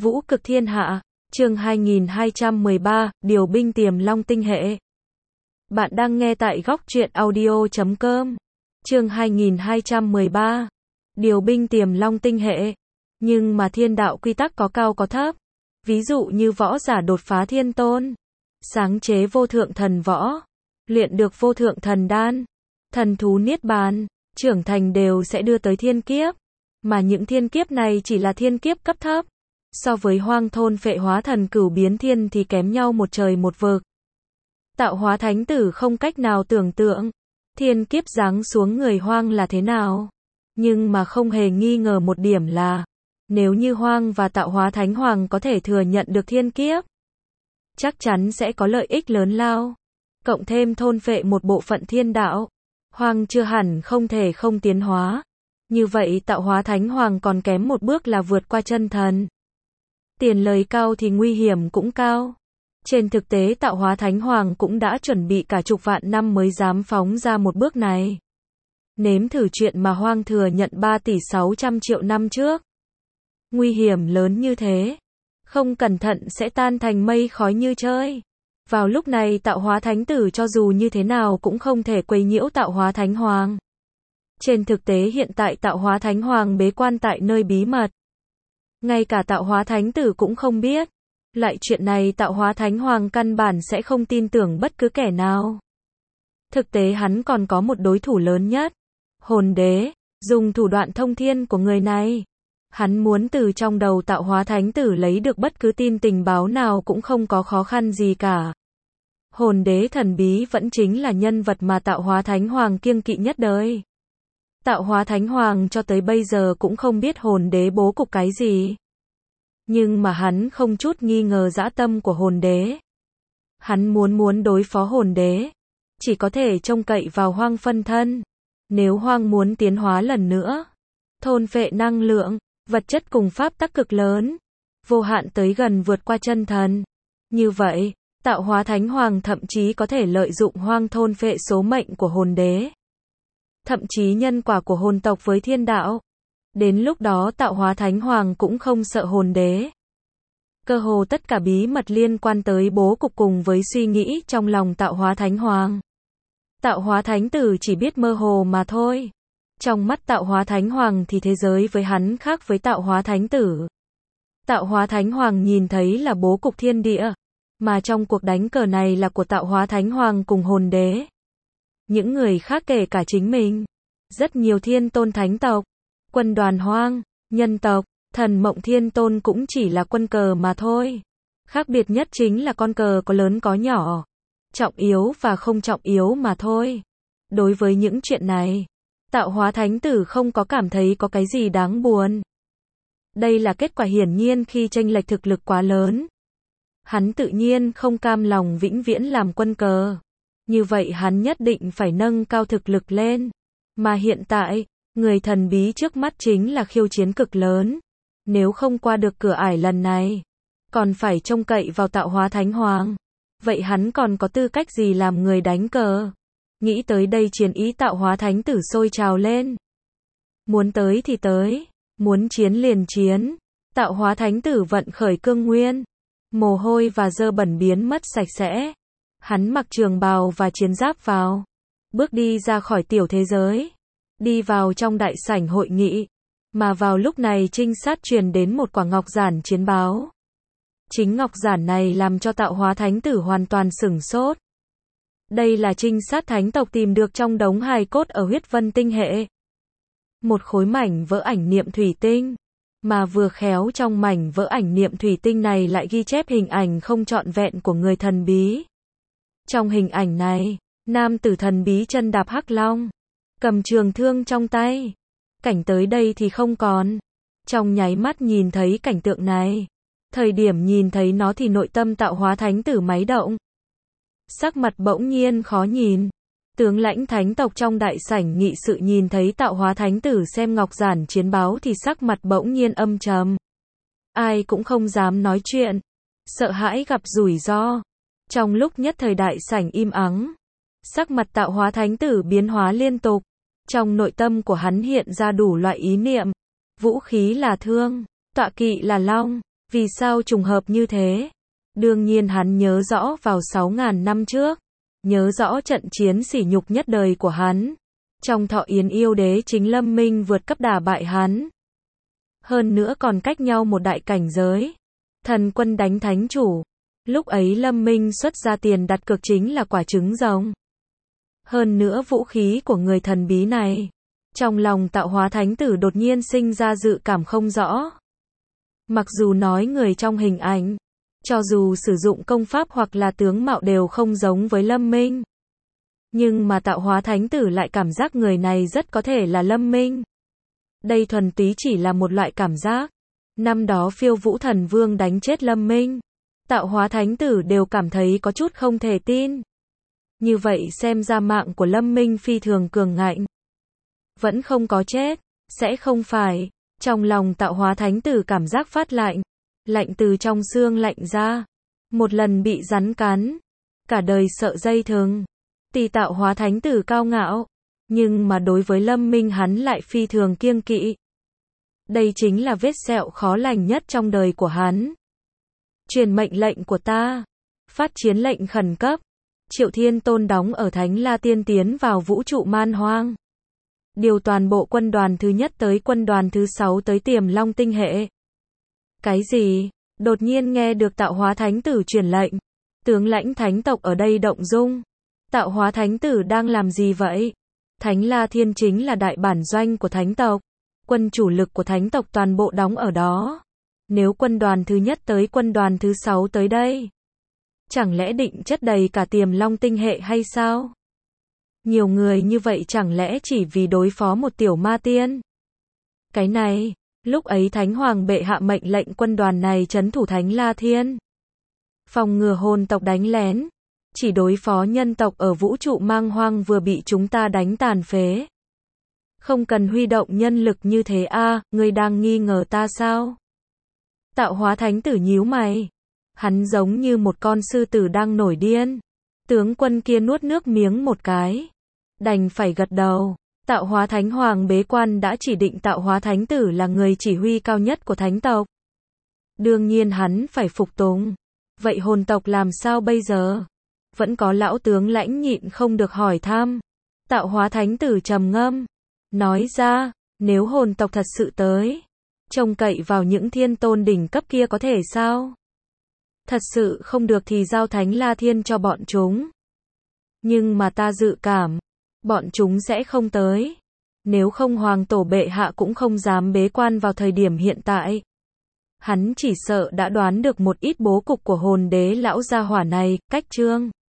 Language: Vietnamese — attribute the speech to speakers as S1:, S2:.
S1: Vũ cực thiên hạ, chương 2213, điều binh tiềm long tinh hệ. Bạn đang nghe tại góc truyện audio.com. Chương 2213, điều binh tiềm long tinh hệ. Nhưng mà thiên đạo quy tắc có cao có thấp. Ví dụ như võ giả đột phá thiên tôn, sáng chế vô thượng thần võ, luyện được vô thượng thần đan, thần thú niết bàn, trưởng thành đều sẽ đưa tới thiên kiếp. Mà những thiên kiếp này chỉ là thiên kiếp cấp thấp. So với hoang thôn phệ hóa thần cửu biến thiên thì kém nhau một trời một vực. Tạo hóa thánh tử không cách nào tưởng tượng thiên kiếp giáng xuống người hoang là thế nào. Nhưng mà không hề nghi ngờ một điểm là, nếu như hoang và tạo hóa thánh hoàng có thể thừa nhận được thiên kiếp, chắc chắn sẽ có lợi ích lớn lao. Cộng thêm thôn phệ một bộ phận thiên đạo, hoang chưa hẳn không thể không tiến hóa. Như vậy tạo hóa thánh hoàng còn kém một bước là vượt qua chân thần. Tiền lời cao thì nguy hiểm cũng cao. Trên thực tế tạo hóa thánh hoàng cũng đã chuẩn bị cả chục vạn năm mới dám phóng ra một bước này. Nếm thử chuyện mà hoang thừa nhận 3 tỷ 600 triệu năm trước. Nguy hiểm lớn như thế, không cẩn thận sẽ tan thành mây khói như chơi. Vào lúc này tạo hóa thánh tử cho dù như thế nào cũng không thể quấy nhiễu tạo hóa thánh hoàng. Trên thực tế hiện tại tạo hóa thánh hoàng bế quan tại nơi bí mật. Ngay cả tạo hóa thánh tử cũng không biết. Lại chuyện này tạo hóa thánh hoàng căn bản sẽ không tin tưởng bất cứ kẻ nào. Thực tế hắn còn có một đối thủ lớn nhất. Hồn đế, dùng thủ đoạn thông thiên của người này. Hắn muốn từ trong đầu tạo hóa thánh tử lấy được bất cứ tin tình báo nào cũng không có khó khăn gì cả. Hồn đế thần bí vẫn chính là nhân vật mà tạo hóa thánh hoàng kiêng kỵ nhất đời. Tạo hóa thánh hoàng cho tới bây giờ cũng không biết hồn đế bố cục cái gì. Nhưng mà hắn không chút nghi ngờ dã tâm của hồn đế. Hắn muốn đối phó hồn đế, chỉ có thể trông cậy vào hoang phân thân. Nếu hoang muốn tiến hóa lần nữa, thôn phệ năng lượng, vật chất cùng pháp tắc cực lớn, vô hạn tới gần vượt qua chân thần. Như vậy, tạo hóa thánh hoàng thậm chí có thể lợi dụng hoang thôn phệ số mệnh của hồn đế. Thậm chí nhân quả của hồn tộc với thiên đạo. Đến lúc đó tạo hóa thánh hoàng cũng không sợ hồn đế. Cơ hồ tất cả bí mật liên quan tới bố cục cùng với suy nghĩ trong lòng tạo hóa thánh hoàng. Tạo hóa thánh tử chỉ biết mơ hồ mà thôi. Trong mắt tạo hóa thánh hoàng thì thế giới với hắn khác với tạo hóa thánh tử. Tạo hóa thánh hoàng nhìn thấy là bố cục thiên địa. Mà trong cuộc đánh cờ này là của tạo hóa thánh hoàng cùng hồn đế. Những người khác kể cả chính mình. Rất nhiều thiên tôn thánh tộc, quân đoàn hoang, nhân tộc, thần mộng thiên tôn cũng chỉ là quân cờ mà thôi. Khác biệt nhất chính là con cờ có lớn có nhỏ, trọng yếu và không trọng yếu mà thôi. Đối với những chuyện này, tạo hóa thánh tử không có cảm thấy có cái gì đáng buồn. Đây là kết quả hiển nhiên khi chênh lệch thực lực quá lớn. Hắn tự nhiên không cam lòng vĩnh viễn làm quân cờ. Như vậy hắn nhất định phải nâng cao thực lực lên. Mà hiện tại, người thần bí trước mắt chính là khiêu chiến cực lớn. Nếu không qua được cửa ải lần này, còn phải trông cậy vào tạo hóa thánh hoàng. Vậy hắn còn có tư cách gì làm người đánh cờ? Nghĩ tới đây chiến ý tạo hóa thánh tử sôi trào lên. Muốn tới thì tới, muốn chiến liền chiến. Tạo hóa thánh tử vận khởi cương nguyên. Mồ hôi và dơ bẩn biến mất sạch sẽ. Hắn mặc trường bào và chiến giáp vào. Bước đi ra khỏi tiểu thế giới. Đi vào trong đại sảnh hội nghị. Mà vào lúc này trinh sát truyền đến một quả ngọc giản chiến báo. Chính ngọc giản này làm cho tạo hóa thánh tử hoàn toàn sửng sốt. Đây là trinh sát thánh tộc tìm được trong đống hài cốt ở huyết vân tinh hệ. Một khối mảnh vỡ ảnh niệm thủy tinh. Mà vừa khéo trong mảnh vỡ ảnh niệm thủy tinh này lại ghi chép hình ảnh không trọn vẹn của người thần bí. Trong hình ảnh này, nam tử thần bí chân đạp hắc long, cầm trường thương trong tay. Cảnh tới đây thì không còn. Trong nháy mắt nhìn thấy cảnh tượng này, thời điểm nhìn thấy nó thì nội tâm tạo hóa thánh tử máy động. Sắc mặt bỗng nhiên khó nhìn. Tướng lãnh thánh tộc trong đại sảnh nghị sự nhìn thấy tạo hóa thánh tử xem ngọc giản chiến báo thì sắc mặt bỗng nhiên âm trầm. Ai cũng không dám nói chuyện, sợ hãi gặp rủi ro. Trong lúc nhất thời đại sảnh im ắng, sắc mặt tạo hóa thánh tử biến hóa liên tục. Trong nội tâm của hắn hiện ra đủ loại ý niệm. Vũ khí là thương, tọa kỵ là long, Vì sao trùng hợp như thế? Đương nhiên hắn nhớ rõ vào 6.000 năm trước, nhớ rõ trận chiến sỉ nhục nhất đời của hắn. Trong Thọ Yến yêu đế chính Lâm Minh vượt cấp đả bại hắn. Hơn nữa còn cách nhau một đại cảnh giới. Thần quân đánh thánh chủ. Lúc ấy Lâm Minh xuất ra tiền đặt cược chính là quả trứng rồng. Hơn nữa vũ khí của người thần bí này. Trong lòng Tạo Hóa Thánh Tử đột nhiên sinh ra dự cảm không rõ. Mặc dù nói người trong hình ảnh, cho dù sử dụng công pháp hoặc là tướng mạo đều không giống với Lâm Minh. Nhưng mà Tạo Hóa Thánh Tử lại cảm giác người này rất có thể là Lâm Minh. Đây thuần túy chỉ là một loại cảm giác. Năm đó Phiêu Vũ Thần Vương đánh chết Lâm Minh. Tạo Hóa Thánh Tử đều cảm thấy có chút không thể tin. Như vậy xem ra mạng của Lâm Minh phi thường cường ngạnh. Vẫn không có chết, sẽ không phải. Trong lòng Tạo Hóa Thánh Tử cảm giác phát lạnh. Lạnh từ trong xương lạnh ra. Một lần bị rắn cắn. Cả đời sợ dây thừng. Tuy Tạo Hóa Thánh Tử cao ngạo. Nhưng mà đối với Lâm Minh hắn lại phi thường kiêng kỵ. Đây chính là vết sẹo khó lành nhất trong đời của hắn. Truyền mệnh lệnh của ta. Phát chiến lệnh khẩn cấp. Triệu Thiên Tôn đóng ở Thánh La Tiên tiến vào vũ trụ man hoang. Điều toàn bộ quân đoàn thứ nhất tới quân đoàn thứ 6 tới Tiềm Long tinh hệ. Cái gì? Đột nhiên nghe được Tạo Hóa Thánh Tử truyền lệnh. Tướng lãnh thánh tộc ở đây động dung. Tạo Hóa Thánh Tử đang làm gì vậy? Thánh La Thiên chính là đại bản doanh của thánh tộc. Quân chủ lực của thánh tộc toàn bộ đóng ở đó. Nếu quân đoàn thứ nhất tới quân đoàn thứ 6 tới đây, chẳng lẽ định chất đầy cả Tiềm Long tinh hệ hay sao? Nhiều người như vậy chẳng lẽ chỉ vì đối phó một tiểu ma tiên? Cái này, lúc ấy Thánh Hoàng bệ hạ mệnh lệnh quân đoàn này trấn thủ Thánh La Thiên. Phòng ngừa hồn tộc đánh lén. Chỉ đối phó nhân tộc ở vũ trụ mang hoang vừa bị chúng ta đánh tàn phế. Không cần huy động nhân lực như thế a, ngươi đang nghi ngờ ta sao? Tạo Hóa Thánh Tử nhíu mày. Hắn giống như một con sư tử đang nổi điên. Tướng quân kia nuốt nước miếng một cái. Đành phải gật đầu. Tạo Hóa Thánh Hoàng bế quan đã chỉ định Tạo Hóa Thánh Tử là người chỉ huy cao nhất của thánh tộc. Đương nhiên hắn phải phục tùng. Vậy hồn tộc làm sao bây giờ? Vẫn có lão tướng lãnh nhịn không được hỏi thăm. Tạo Hóa Thánh Tử trầm ngâm. Nói ra, nếu hồn tộc thật sự tới, trông cậy vào những thiên tôn đỉnh cấp kia có thể sao? Thật sự không được thì giao Thánh La Thiên cho bọn chúng. Nhưng mà ta dự cảm, bọn chúng sẽ không tới. Nếu không Hoàng Tổ bệ hạ cũng không dám bế quan vào thời điểm hiện tại. Hắn chỉ sợ đã đoán được một ít bố cục của hồn đế lão gia hỏa này, cách chương.